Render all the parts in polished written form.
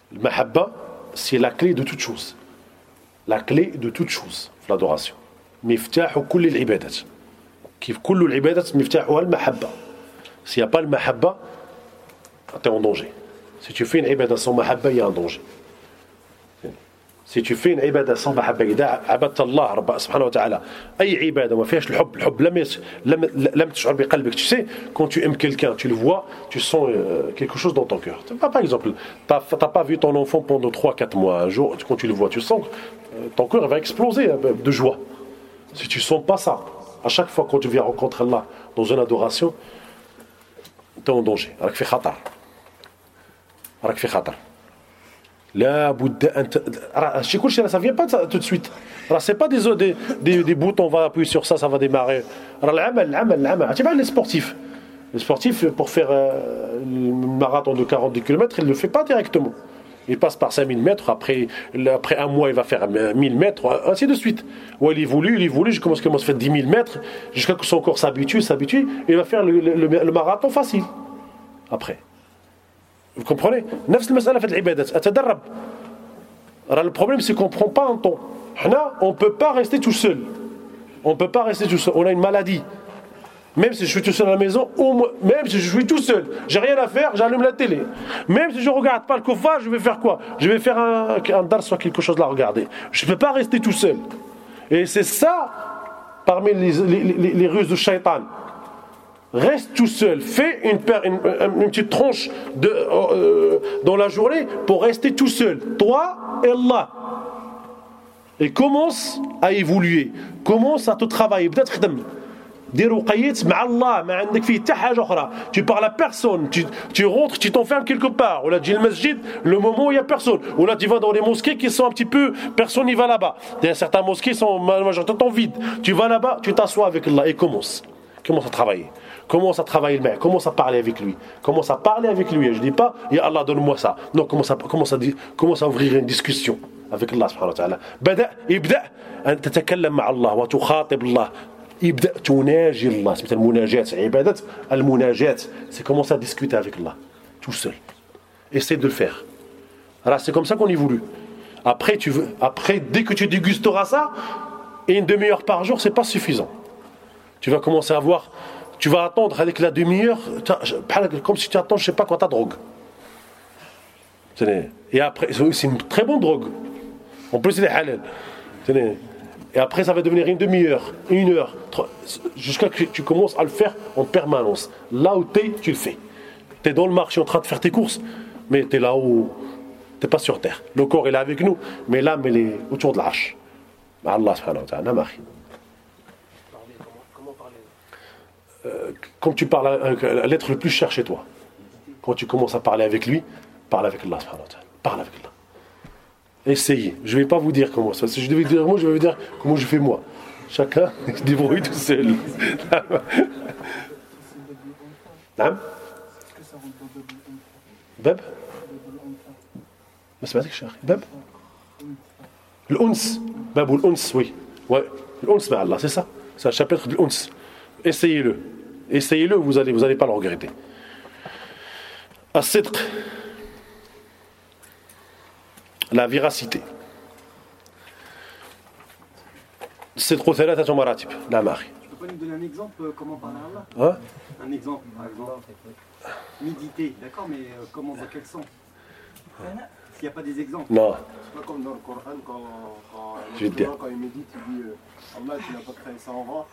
Le mahabba, c'est la clé de toute chose. La clé de toute chose, l'adoration. Miftahu kulli al-ibadat. Kif kullu al-ibadat miftahuha al-mahabba. S'il n'y a pas le mahabba, tu es en danger. Si tu fais une ibadah sans mahabba, il y a un danger. Si tu fais une ibadah sans mahabba, إذا عبدت الله رب سبحانه وتعالى أي عبادة ما فيهاش الحب لم تشعر بقلبك. Tu sais, quand tu aimes quelqu'un, tu le vois, tu sens quelque chose dans ton cœur. Par exemple, tu n'as pas vu ton enfant pendant 3-4 mois. Un jour, quand tu le vois, tu sens que ton cœur va exploser de joie. Si tu ne sens pas ça, à chaque fois quand tu viens rencontrer Allah dans une adoration, tu es en danger. راك في خطر. راك في خطر. لا بد ان شي كلشي راه ça vient pas tout de suite. راه c'est pas des boutons on va appuyer sur ça va démarrer. راه العمل tu vois les sportifs pour faire le marathon de 40 km, il le fait pas directement. Il passe par 5000 mètres, après un mois il va faire 1000 mètres, ainsi de suite. Ouais, il évolue, je commence à faire 10 000 mètres jusqu'à ce que son corps s'habitue, et il va faire le marathon facile après. Vous comprenez? نفس المسألة في العبادات أتدرب. Le problème c'est qu'on ne prend pas un temps. On ne peut pas rester tout seul. On a une maladie. Même si je suis tout seul à la maison, même si je suis tout seul, j'ai rien à faire, j'allume la télé. Même si je ne regarde pas le kuffar, je vais faire quoi? Je vais faire un dars sur quelque chose à regarder. Je ne peux pas rester tout seul. Et c'est ça, parmi les ruses du shaitan. Reste tout seul, fais une petite tranche dans la journée pour rester tout seul, toi et Allah. Et commence à évoluer, commence à te travailler. Peut-être دير وقيت مع الله ما عندك فيه حتى حاجه اخرى. Tu parles à personne, tu rentres, tu t'enfermes quelque part, ou là tu dis le masjid, le moment où il y a personne, ou là tu vas dans les mosquées qui sont un petit peu, personne n'y va là-bas. Il y a certaines mosquées qui sont majoritairement vides. Tu vas là-bas, tu t'assois avec Allah et commence à travailler. Commence à travailler le mec, commence à parler avec lui. Je dis pas, ya Allah donne-moi ça. Non, commence à ouvrir une discussion avec Allah subhanahu wa ta'ala. ابدأ أن تتكلم مع الله وتخاطب الله. ابدأ تناجي الله. C'est المناجات عبادة المناجات. C'est commencer à discuter avec Allah tout seul. Essaie de le faire. Alors c'est comme ça qu'on évolue. Après dès que tu dégusteras ça, une demi-heure par jour, c'est pas suffisant. Tu vas commencer à voir. Tu vas attendre avec la demi-heure, comme si tu attends, je sais pas quoi, ta drogue. Et après, c'est une très bonne drogue. En plus, il est halal. Et après, ça va devenir une demi-heure, 1 heure, jusqu'à ce que tu commences à le faire en permanence. Là où tu le fais. Tu es dans le marché en train de faire tes courses, mais tu es là où tu n'es pas sur terre. Le corps, il est avec nous, mais l'âme, elle est autour de la hache. Allah subhanahu wa ta'ala. Quand tu parles à l'être le plus cher chez toi, quand tu commences à parler avec lui, parle avec Allah subhanahu wa ta'ala. Parle avec Allah. Essayez. Je ne vais pas vous dire comment. Si je devais dire moi, je vais vous dire comment je fais moi. Chacun se débrouille tout seul. نعم. باب. ما سمعتك شيخ. باب. الأنس. باب الأنس oui. Ouais. الأنس مع الله, c'est ça. C'est un chapitre de l'Uns. Essayez-le, vous allez pas le regretter. As-sidq, la véracité. الصدق 3 مراتب. نعم أخي. Tu peux pas nous donner un exemple comment parler à Allah? Un exemple, par exemple. Méditer, d'accord, mais comment, dans quel sens? S'il n'y a pas des exemples. Non. C'est pas comme dans le Coran quand il médite, il dit Allah, tu n'as pas créé ça en vain.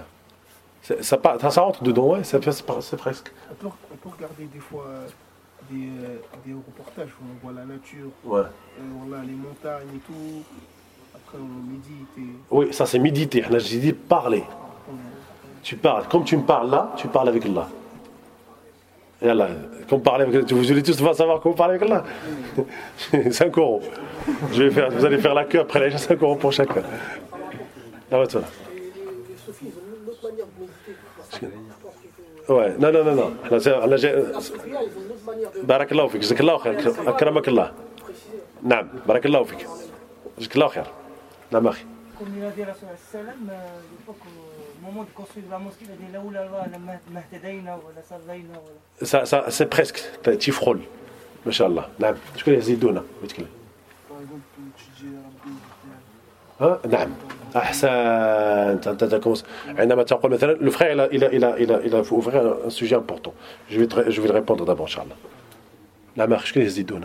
Ça rentre dedans, ouais, c'est presque. On peut regarder des fois des reportages où on voit la nature, ouais. On a les montagnes et tout. Après on médite. Oui, ça c'est méditer. J'ai dit parler. Tu parles. Comme tu me parles là, tu parles avec Allah. Et Allah, comme parler avec Allah. Vous voulez tous savoir comment parler avec Allah? 5 €. Vous allez faire la queue après les 5 € pour chacun. Ah ouais, toi. Ouais, non. بارك الله فيك, جزاك الله خير, أكرمك الله. نعم, بارك الله فيك, جزاك الله خير. نعم أخي. Comme il a dit Rasul sallam, au moment de construire la mosquée, il a dit là où la loi, la mahtadaina ou la sardaina. Ça, c'est presque, tu frôles. ما شاء الله. نعم. شكون يزيدونا يتكلم. نعم أحسنت. أنت تكوس عندما تقول مثلا le frère il a ouvrir un sujet important. Je vais le répondre d'abord inchallah. نعم أخي شكون يزيدونا.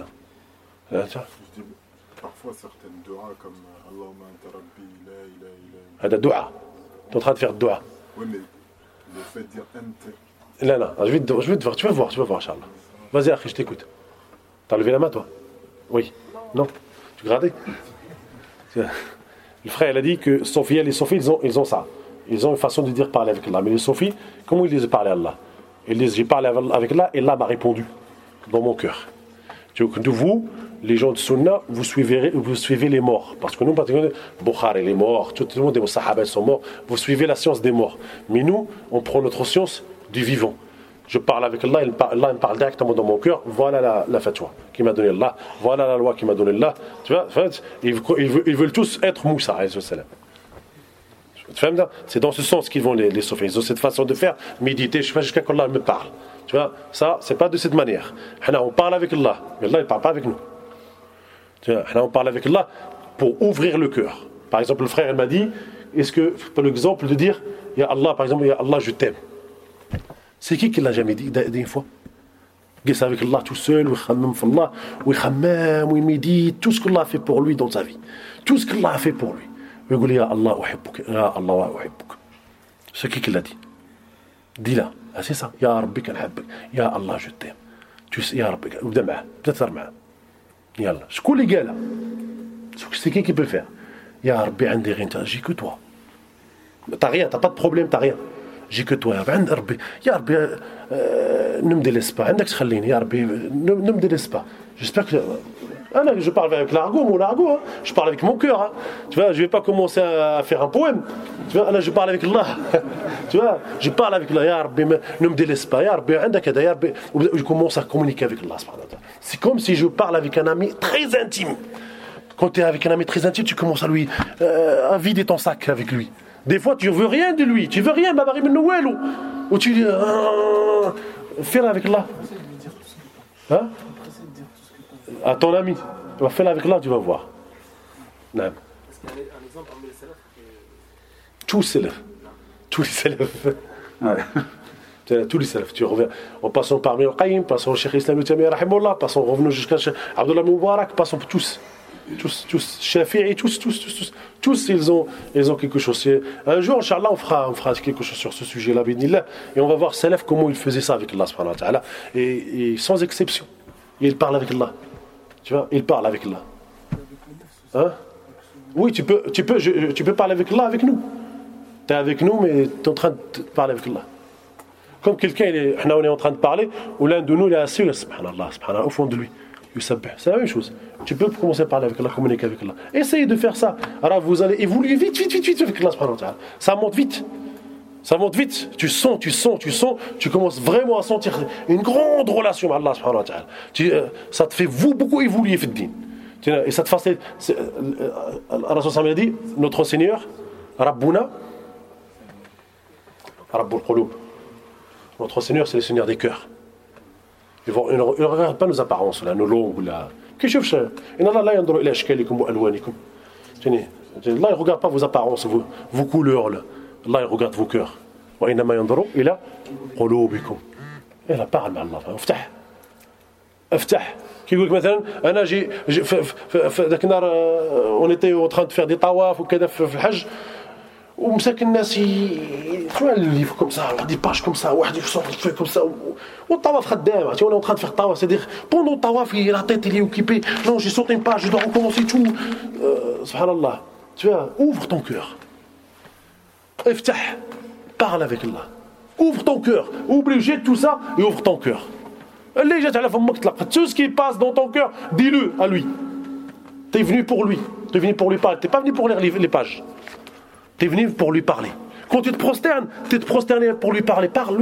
Parfois certaines doigts comme Allahumma anta rabbi la ilaha illa هذا دعاء. Tu es en train de faire dua. Oui mais le fait de dire anta. لا je vais te voir, tu vas voir inchallah. Vas-y أخي je t'écoute. T'as levé la main toi? Oui. Non. Tu gradais? Le frère il a dit que les soufis ils ont ça. Ils ont une façon de dire parler avec Allah. Mais les soufis, comment ils disent parler à Allah? Ils disent j'ai parlé avec Allah et Allah m'a répondu dans mon cœur. De vous, les gens de Sunna, vous suivez les morts. Parce que nous, particulièrement, Bukhari les morts, tout le monde des Sahaba sont morts. Vous suivez la science des morts. Mais nous, on prend notre science du vivant. Je parle avec Allah, Allah me parle directement dans mon cœur. Voilà la fatwa qui m'a donné Allah. Voilà la loi qui m'a donné Allah. Tu vois, ils veulent tous être Moussa, alayhi salam. C'est dans ce sens qu'ils vont les soufis. Ils ont cette façon de faire, méditer, je sais pas jusqu'à qu'Allah me parle. Tu vois, ça, c'est pas de cette manière. On parle avec Allah, mais Allah, il parle pas avec nous. Tu vois, on parle avec Allah pour ouvrir le cœur. Par exemple, le frère, il m'a dit, est-ce que, par l'exemple de dire, Ya Allah, par exemple, Ya Allah, je t'aime. C'est qui l'a jamais dit une fois? Il avec Allah tout seul, il médite, tout ce qu'Allah a fait pour lui dans sa vie. Tout ce qu'Allah a fait pour lui. Il dit, Ya Allah, uhibbuk, Ya Allah, uhibbuk. C'est qui l'a dit? Dis-la. Ah, c'est ça. Ya Rabbi, kanhabbuk. Ya Allah, je t'aime. Tu sais, Ya Rabbi, ou d'am'a, peut-être d'am'a. Yallah. C'est quoi les gars là? C'est qui peut le faire? Ya Rabbi, عندي rien, j'ai que toi. T'as rien, t'as pas de problème, t'as rien. J'ai que toi. Ya Rabbi, ne me délaisse pas. عندك تخليني. Ya Rabbi, ne me délaisse pas. J'espère que je parle avec l'argot, mon argot. Hein. Je parle avec mon cœur. Hein. Tu vois, je vais pas commencer à faire un poème. Tu vois, là, je parle avec Allah. Tu vois, je parle avec Allah. Ya Rabbi, ne me délaisse pas. Ya Rabbi, عندك هذا. Ya Rabbi, je commence à communiquer avec Allah. C'est comme si je parle avec un ami très intime. Quand tu es avec un ami très intime, tu commences à vider ton sac avec lui. Des fois, tu veux rien de lui. Tu veux rien, Babari Ben Nouel. Ou tu dis, fais-le avec Allah. Hein? À ton ami. Tu vas faire avec Allah, tu vas voir. Non. Est-ce qu'il y a un exemple parmi les salafs? Tous les salafs. Ouais. Tous les salafs. Tu reviens. En passant par Ibn al-Qayyim, passant au Cheikh Islam Ibn Taymiyya rahimahullah, passant revenons jusqu'à Cheikh Abdullah Moubarak, passant tous. Tous, Shafi'i, tous, ils ont quelque chose. Un jour, Inch'Allah, on fera quelque chose sur ce sujet-là, et on va voir salaf comment ils faisaient ça avec Allah subhanahu wa ta'ala, et sans exception. Ils parlent avec Allah. Tu vois, ils parlent avec Allah. Hein? Oui, tu peux parler avec Allah avec nous. Tu es avec nous, mais tu es en train de parler avec Allah. Comme quelqu'un, on est en train de parler, ou l'un de nous, il est assis, subhanallah, au fond de lui. C'est la même chose. Tu peux commencer à parler avec Allah, communiquer avec Allah. Essayez de faire ça. Alors vous allez évoluer vite avec Allah subhanahu wa ta'ala. Ça monte vite. Tu sens. Tu commences vraiment à sentir une grande relation avec Allah subhanahu wa ta'ala. Ça te fait beaucoup évoluer fi din. Et ça te facilite. Rasul sallallahu a dit, notre Seigneur, Rabbuna, Rabbul Qulub. Notre Seigneur, c'est le Seigneur des cœurs. Ils ne regardent pas nos apparences, là, nos langues. Là. Allah ne regarde pas vos apparences, vos couleurs. Là. Allah il regarde vos cœurs. Et là, parle avec Allah. افتح كيقول لك مثلا انا ذاك النهار on était en train de faire des طواف وكذا في الحج ومساك الناس شنو اللي كوم سا واحد يباش كوم سا واحد يصوت كوم سا والطواف خدام عرفتي وانا en train de faire طواف c'est dire pendant le طواف la tête elle est occupée non j'ai sauté une page je dois recommencer tout subhanallah tu vois ouvre ton cœur افتح parle avec Allah ouvre ton cœur oublie jette tout ça et ouvre ton cœur اللي جات على فمك طلق tout ce qui passe dans ton cœur dis-le à lui t'es venu pour lui t'es venu pour lui parler t'es pas venu pour lire les pages t'es venu pour lui parler quand tu te prosternes t'es prosterné pour lui parler parle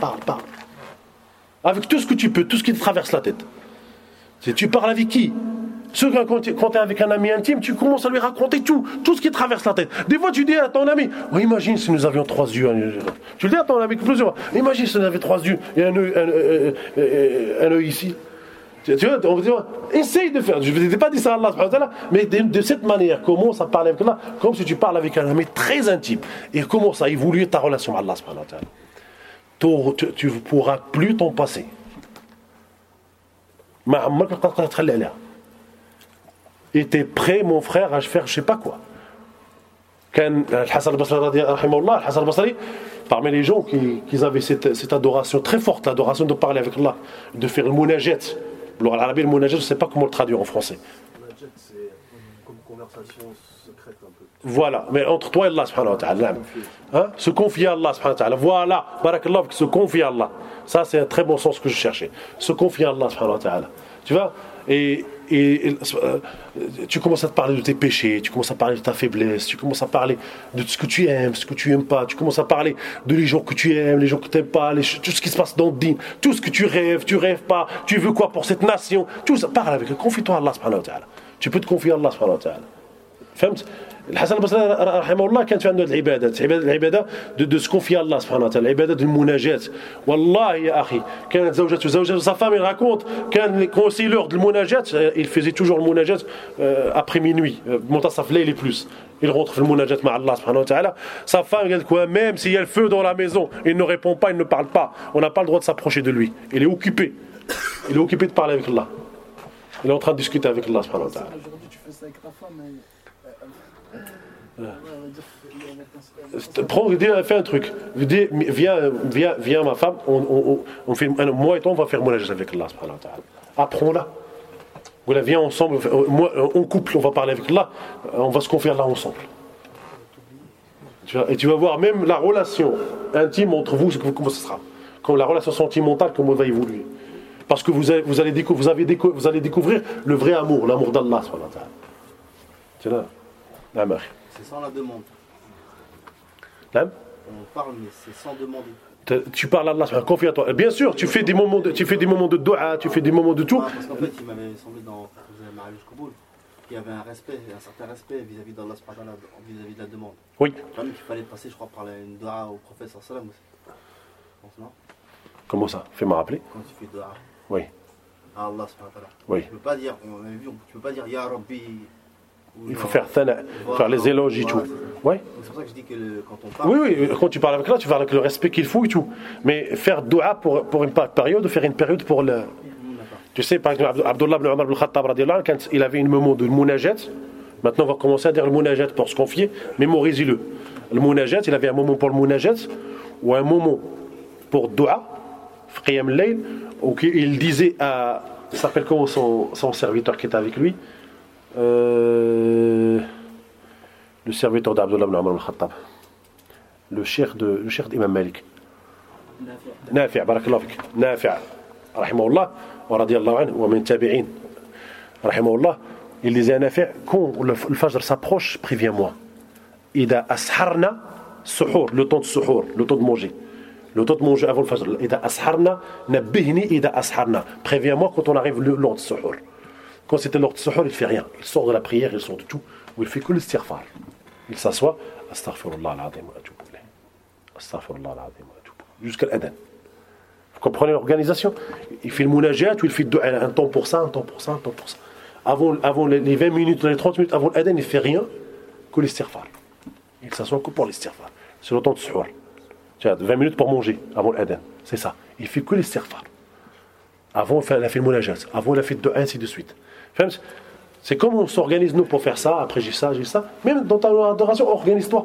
avec tout ce que tu peux tout ce qui te traverse la tête tu parles avec qui quand tu es avec un ami intime tu commences à lui raconter tout ce qui traverse la tête des fois tu dis à ton ami oh, imagine si nous avions 3 yeux tu le dis à ton ami plusieurs fois imagine si nous avions 3 yeux et un œil ici Tu vois, on dit, essaye de faire. Je ne t'ai pas dit ça à Allah, subhanahu wa ta'ala, mais de cette manière, commence à parler avec Allah, comme si tu parles avec un ami très intime. Et commence à évoluer ta relation avec Allah, subhanahu wa ta'ala. Tu ne pourras plus t'en passer. Et tu es prêt, mon frère, à faire je ne sais pas quoi. Al-Hasan al-Basri, parmi les gens qui avaient cette adoration très forte, l'adoration de parler avec Allah, de faire le munajat. Le munajat, je ne sais pas comment le traduire en français. Le munajat, c'est comme conversation secrète un peu. Voilà, mais entre toi et Allah subhanahu wa ta'ala. Hein? Se confier à Allah subhanahu wa ta'ala. Voilà, barakallah, se confier à Allah. Ça, c'est un très bon sens que je cherchais. Se confier à Allah subhanahu wa ta'ala. Tu vois, et tu commences à te parler de tes péchés, tu commences à parler de ta faiblesse, tu commences à parler de ce que tu aimes, ce que tu n'aimes pas, tu commences à parler de les gens que tu aimes, les gens que tu n'aimes pas, tout ce qui se passe dans le din, tout ce que tu rêves pas, tu veux quoi pour cette nation, tout ça, parle avec eux, confie-toi à Allah subhanahu wa ta'ala. Tu peux te confier à Allah subhanahu wa ta'ala. فهمت؟ الحسن البصري رحمه الله كانت عنده العبادة de se confier à Allah subhanahu wa ta'ala, العبادة du munajat. والله يا أخي كانت زوجته sa femme, il raconte quand c'est l'heure du munajat, il faisait toujours le munajat après minuit, منتصف الليل plus. Il rentre le munajat avec Allah subhanahu wa ta'ala. Sa femme, elle dit quoi? Même s'il y a le feu dans la maison, il ne répond pas, il ne parle pas. On n'a pas le droit de s'approcher de lui. Il est occupé. Il est occupé de parler avec Allah. Il est en train de discuter avec Allah subhanahu wa ta'ala. Aujourd'hui, tu fais ça avec ta femme. Fais un truc. Viens ma femme, on fait, moi et toi on va faire munajat avec Allah subhanahu wa ta'ala. Apprends-la. Voilà, viens ensemble, en couple, on va parler avec Allah, on va se confier à Allah ensemble. Et tu vas voir même la relation intime entre vous, comment ce sera. Comme la relation sentimentale, comment elle va évoluer. Parce que vous allez découvrir le vrai amour, l'amour d'Allah subhanahu wa ta'ala. Tu vois? C'est sans la demande. On parle, mais c'est sans demander. Tu parles à Allah, confie à toi. Bien sûr, tu fais des moments de dua, tu fais des moments de tout. Parce qu'en fait, il m'avait semblé dans Mariage Kouboul qu'il y avait un certain respect vis-à-vis d'Allah, vis-à-vis de la demande. Oui. Quand même qu'il fallait passer, je crois, par une dua au prophète sallam aussi. Je pense, non? Comment ça? Fais-moi rappeler. Quand tu fais dua. Oui. À Allah subhanahu wa ta'ala. Oui. Tu peux pas dire, Ya Rabbi. Il faut faire les éloges et tout. Ouais. C'est pour ça que je dis que quand on parle. Oui, quand tu parles avec Allah, tu parles avec le respect qu'il faut et tout. Mais faire dua pour une période, faire une période pour le. Tu sais, par exemple, Abdullah ibn Umar ibn Khattab, quand il avait un moment de munajat, maintenant on va commencer à dire le munajat pour se confier, mémorisez-le. Le munajat, il avait un moment pour le munajat, ou un moment pour dua, qiyam al-layl, où il disait à. Il s'appelle comment son serviteur qui était avec lui? Le serviteur d'Abdullah ibn Umar al-Khattab, le cheikh d'Imam Malik, Nafi', barakallahu fik, Nafi' rahimahullah wa radiyallahu anhu wa min tabi'in rahimahullah, il disait à Nafi', quand le fajr s'approche, préviens-moi. Ida asharna suhour, le temps de suhour, le temps de manger avant le fajr. Ida asharna nabbihni ida asharna, préviens-moi quand on arrive l'heure de suhour. Quand c'était l'heure de suhour, il ne fait rien. Il sort de la prière, il sort de tout. Ou il fait que l'istighfar. Il s'assoit. Astaghfirullah al-azim wa atubu ilayh. Astaghfirullah al-azim wa atubu ilayh. Jusqu'à l'adhan. Vous comprenez l'organisation? Il fait le munajat, ou il fait un temps pour ça, un temps pour ça, un temps pour ça. Avant les 20 minutes, les 30 minutes avant l'adhan, il ne fait rien que l'istighfar. Il s'assoit que pour l'istighfar. C'est le temps de suhour. Tu as 20 minutes pour manger avant l'adhan. C'est ça. Il fait que l'istighfar. Avant, il a fait le munajat. Avant, il a fait le dua, ainsi de suite. C'est comme on s'organise nous pour faire ça, après j'ai ça. Même dans ta adoration, organise-toi.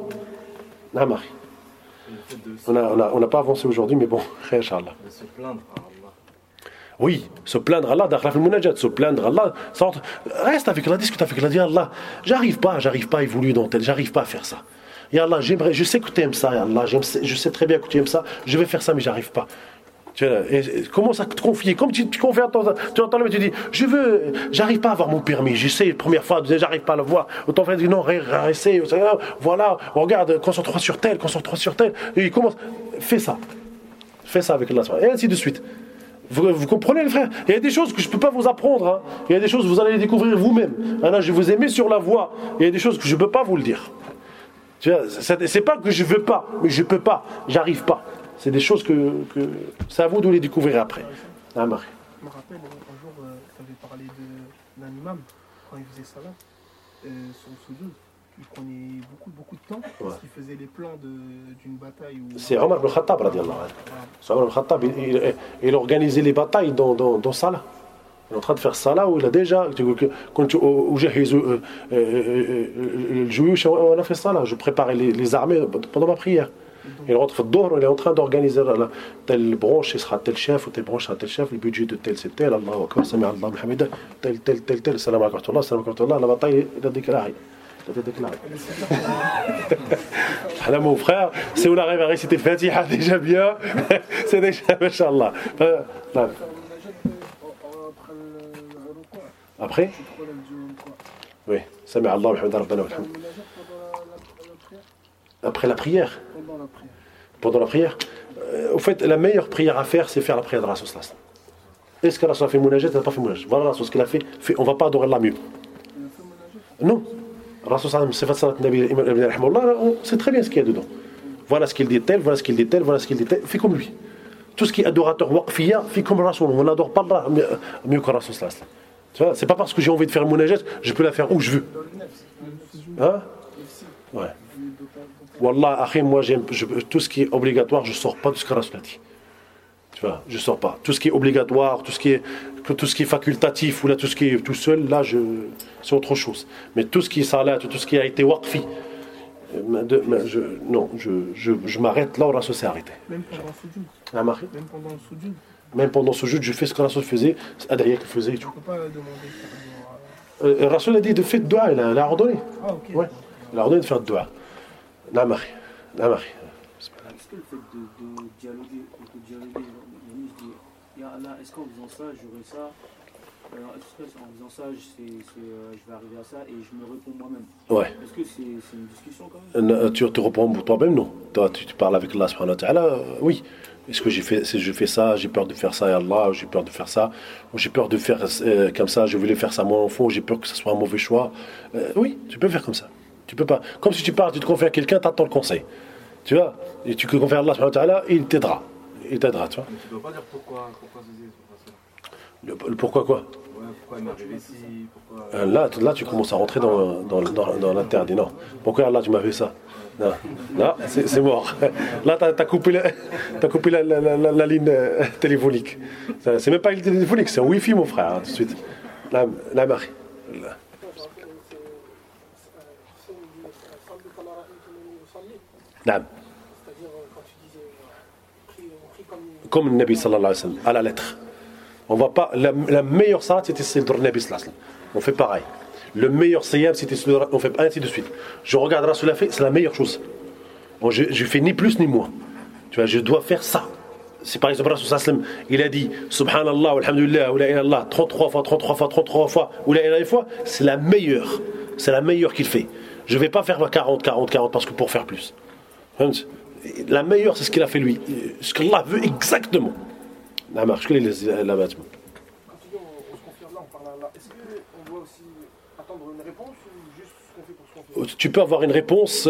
On n'a pas avancé aujourd'hui, mais bon, Inch'Allah. Se plaindre à Allah. Oui, se plaindre à Allah, se plaindre à Allah. Reste avec Allah, discute avec Allah, dis Allah, j'arrive pas à évoluer dans tel, j'arrive pas à faire ça. Et Allah, je sais que tu aimes ça, Allah, je sais très bien que tu aimes ça, je vais faire ça, mais j'arrive pas. Tu commences à te confier, comme tu te confies à toi, tu entends le mec, tu dis, j'arrive pas à avoir mon permis, j'essaie la première fois, j'arrive pas à le voir. Ton frère dit non, essaie, voilà, regarde, concentre-toi sur tel, et il commence, fais ça avec Allah, et ainsi de suite. Vous comprenez les frères? Il y a des choses que je ne peux pas vous apprendre, hein. Il y a des choses que vous allez les découvrir vous-même. Là, je vous ai mis sur la voie, il y a des choses que je ne peux pas vous le dire. C'est pas que je veux pas, mais je peux pas, j'arrive pas. C'est des choses que c'est à vous de les découvrir après. Je me rappelle un jour, d'un imam, quand il faisait salat, son soujoud, il prenait beaucoup de temps, parce qu'il faisait les plans d'une bataille. C'est Omar ibn Khattab, radiallahu anhu. C'est Omar ibn Khattab, il organisait les batailles dans Salah. Il est en train de faire Salah où il a déjà. Quand on a fait Salah, je préparais les armées pendant ma prière. Il rentre au Dohr, il est en train d'organiser telle branche, il sera tel chef, ou telle branche sera tel chef, le budget de tel c'est tel, Allahu Akbar, Sami Allah, Mohamed, tel, salam alaikum, la bataille, il a déclaré. Là, mon frère, si on arrive à réciter Fatiha déjà bien, c'est déjà, Inch'Allah. Après? Oui, Sami Allah, Mohamed, Rabbana, Mohamed. Après la prière. Pendant la prière. Au fait, la meilleure prière à faire, c'est faire la prière de Rasul. Est-ce que Rasul a fait Mounajat? Il n'a pas fait Mounajat. Voilà Rasul, ce qu'il a fait. On ne va pas adorer Allah mieux. Non. Rasul, c'est très bien ce qu'il y a dedans. Voilà ce qu'il dit tel, voilà ce qu'il dit tel, voilà ce qu'il dit tel. Fais comme lui. Tout ce qui est adorateur waqfiyya, fais comme Rasul. On n'adore pas Allah mieux que Rasul. Tu vois, c'est pas parce que j'ai envie de faire Mounajat, je peux la faire où je veux. Hein? Ouais. Wallah, akhi, moi, tout ce qui est obligatoire, je ne sors pas de ce que Rasul a dit. Tu vois, je ne sors pas. Tout ce qui est obligatoire, tout ce qui est facultatif, ou là, tout ce qui est tout seul, là, c'est autre chose. Mais tout ce qui est salat, tout ce qui a été waqfi, je m'arrête là où Rasul s'est arrêté. Même pendant le sujoud. Ah, Marie? Même pendant le sujoud, je fais ce que Rasul faisait, Adrien qu'il faisait et tout. On ne peut pas demander. Rasul a dit de faire de dua, il a ordonné. Ah, ok. Ouais, il a ordonné de faire de dua. La Marie. Est-ce que le fait de dialoguer, Ya Allah, est-ce qu'en faisant ça, j'aurai ça? Est-ce qu'en faisant ça, je vais arriver à ça et je me réponds moi-même? Ouais. Est-ce que c'est une discussion quand même? Tu te réponds pour toi-même, non? Toi, tu parles avec Allah subhanahu wa ta'ala, oui. Est-ce que si je fais ça, j'ai peur de faire ça, ya Allah, j'ai peur de faire ça, ou j'ai peur de faire comme ça, je voulais faire ça à mon enfant, ou j'ai peur que ce soit un mauvais choix. Oui, tu peux faire comme ça. Tu peux pas. Comme si tu parles, tu te confies à quelqu'un, tu attends le conseil. Tu vois? Et tu te confies à Allah subhanahu wa ta'ala, il t'aidera. Il t'aidera, tu vois? Mais tu ne dois pas dire pourquoi le pourquoi quoi? Ouais, pourquoi il m'est arrivé ici, pourquoi... Là, tu commences à rentrer dans l'interdit. Non. Pourquoi Allah, tu m'as fait ça? Non, c'est mort. Là, t'as coupé la ligne téléphonique. C'est même pas une ligne téléphonique, c'est un Wi-Fi, mon frère, hein, tout de suite. La Marie. Non. Comme le Nabi sallallahu alayhi wa sallam, à la lettre. On va pas. La meilleure salat, c'était celle du Nabi sallallahu alayhi wa sallam. On fait pareil. Le meilleur siyam, c'était celui on fait ainsi de suite. Je regarde Rasul a fait, c'est la meilleure chose. Je fais ni plus ni moins. Tu vois, je dois faire ça. C'est par exemple Rasul sallallahu alayhi wa sallam, il a dit Subhanallah, walhamdulillah, ou la ilaha illallah 33 fois, ou la ilaha fois, c'est la meilleure. C'est la meilleure qu'il fait. Je vais pas faire 40 parce que pour faire plus. La meilleure, c'est ce qu'il a fait lui. Ce qu'Allah veut exactement. La marche, que la bâtiment. Quand tu dis on se confie là, on parle à Allah, est-ce qu'on doit aussi attendre une réponse ou juste ce qu'on fait pour ce qu'on fait? Tu peux avoir une réponse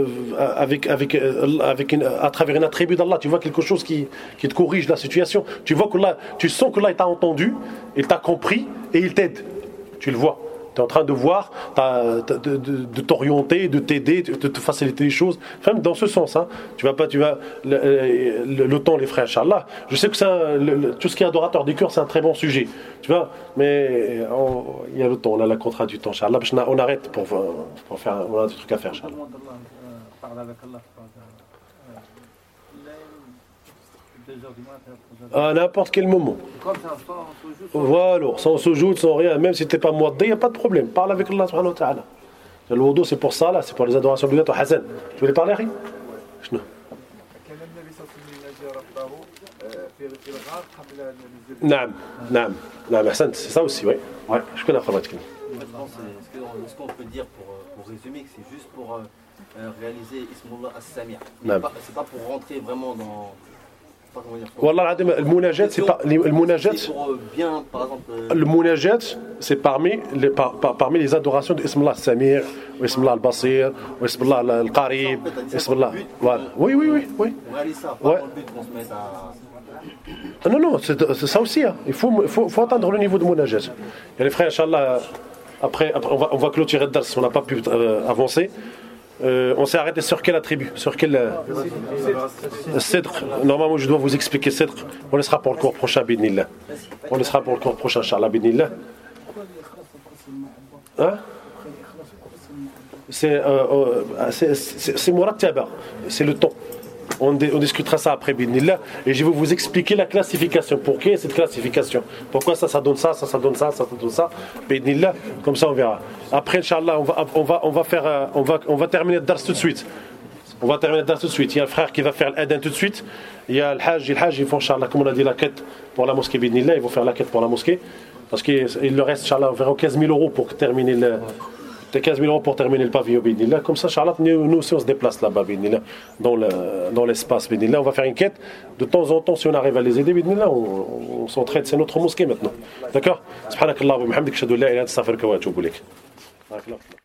à travers un attribut d'Allah. Tu vois quelque chose qui te corrige la situation. Tu sens qu'Allah t'a entendu, il t'a compris et il t'aide. Tu le vois. Tu es en train de voir, de t'orienter, de t'aider, de te faciliter les choses. Enfin, dans ce sens, hein. Le temps, les frères, Inch'Allah. Je sais que tout ce qui est adorateur du cœur, c'est un très bon sujet. Tu vois, mais il y a le temps, on a la contrainte du temps, Inch'Allah. On arrête pour faire, on a des trucs à faire, Inch'Allah. Parle avec Allah. À n'importe quel moment. Voilà, sans sujoud, sans rien, même si tu n'es pas muaddi, il n'y a pas de problème. Parle avec Allah subhanahu wa ta'ala. Le wudu, c'est pour ça, là, c'est pour les adorations obligatoires. Hassan, tu voulais parler, Harry? Non, Hassan, c'est ça aussi, oui. Ouais, je connais la phrase. Ce qu'on peut dire pour résumer, que c'est juste pour réaliser Ismullah as-Sami'. C'est pas pour rentrer vraiment dans. Wallah, le munajat, c'est pas le munajat. Bien, par exemple. Le munajat, c'est parmi les adorations de Ismullah as-Sami', ou Ismullah al-Basir, ou Ismullah al-Qarib, Ismullah. Voilà. Oui. On réalise ça, pas dans le but qu'on se mette à. Non, c'est ça aussi. Hein. Il faut atteindre le niveau de Munajat. Et les frères, Inch'Allah, après on va clôturer le dars, on n'a pas pu avancer. On s'est arrêté sur quelle attribut? Sur quel Cèdre. Normalement, je dois vous expliquer Cèdre. On laissera pour le cours prochain, Bidnillah. On laissera pour le cours prochain, Inch'Allah, Bidnillah. Hein? C'est Murattaba, c'est le ton. On discutera ça après, Bidnillah. Et je vais vous expliquer la classification. Pour qui est cette classification? Pourquoi ça donne ça, ça donne ça, ça donne ça? Bidnillah, comme ça on verra. Après, Inch'Allah, on va terminer le dars tout de suite. On va terminer le dars tout de suite. Il y a le frère qui va faire l'adhan tout de suite. Il y a le hajj, ils font, Inch'Allah, comme on a dit, la quête pour la mosquée, Bidnillah. Ils vont faire la quête pour la mosquée. Parce qu'il leur reste, Inch'Allah, environ 15 000 euros pour terminer le. 15 000 euros pour terminer le pavillon, Bidnillah. Comme ça, Inch'Allah, nous aussi on se déplace là-bas, Bidnillah, dans l'espace, Bidnillah. On va faire une quête. De temps en temps, si on arrive à les aider, Bidnillah, on s'entraide. C'est notre mosquée maintenant. D'accord? Subhanakallah wa bihamdik, ashhadu an la ilaha illa anta astaghfiruka wa atubu ilayk.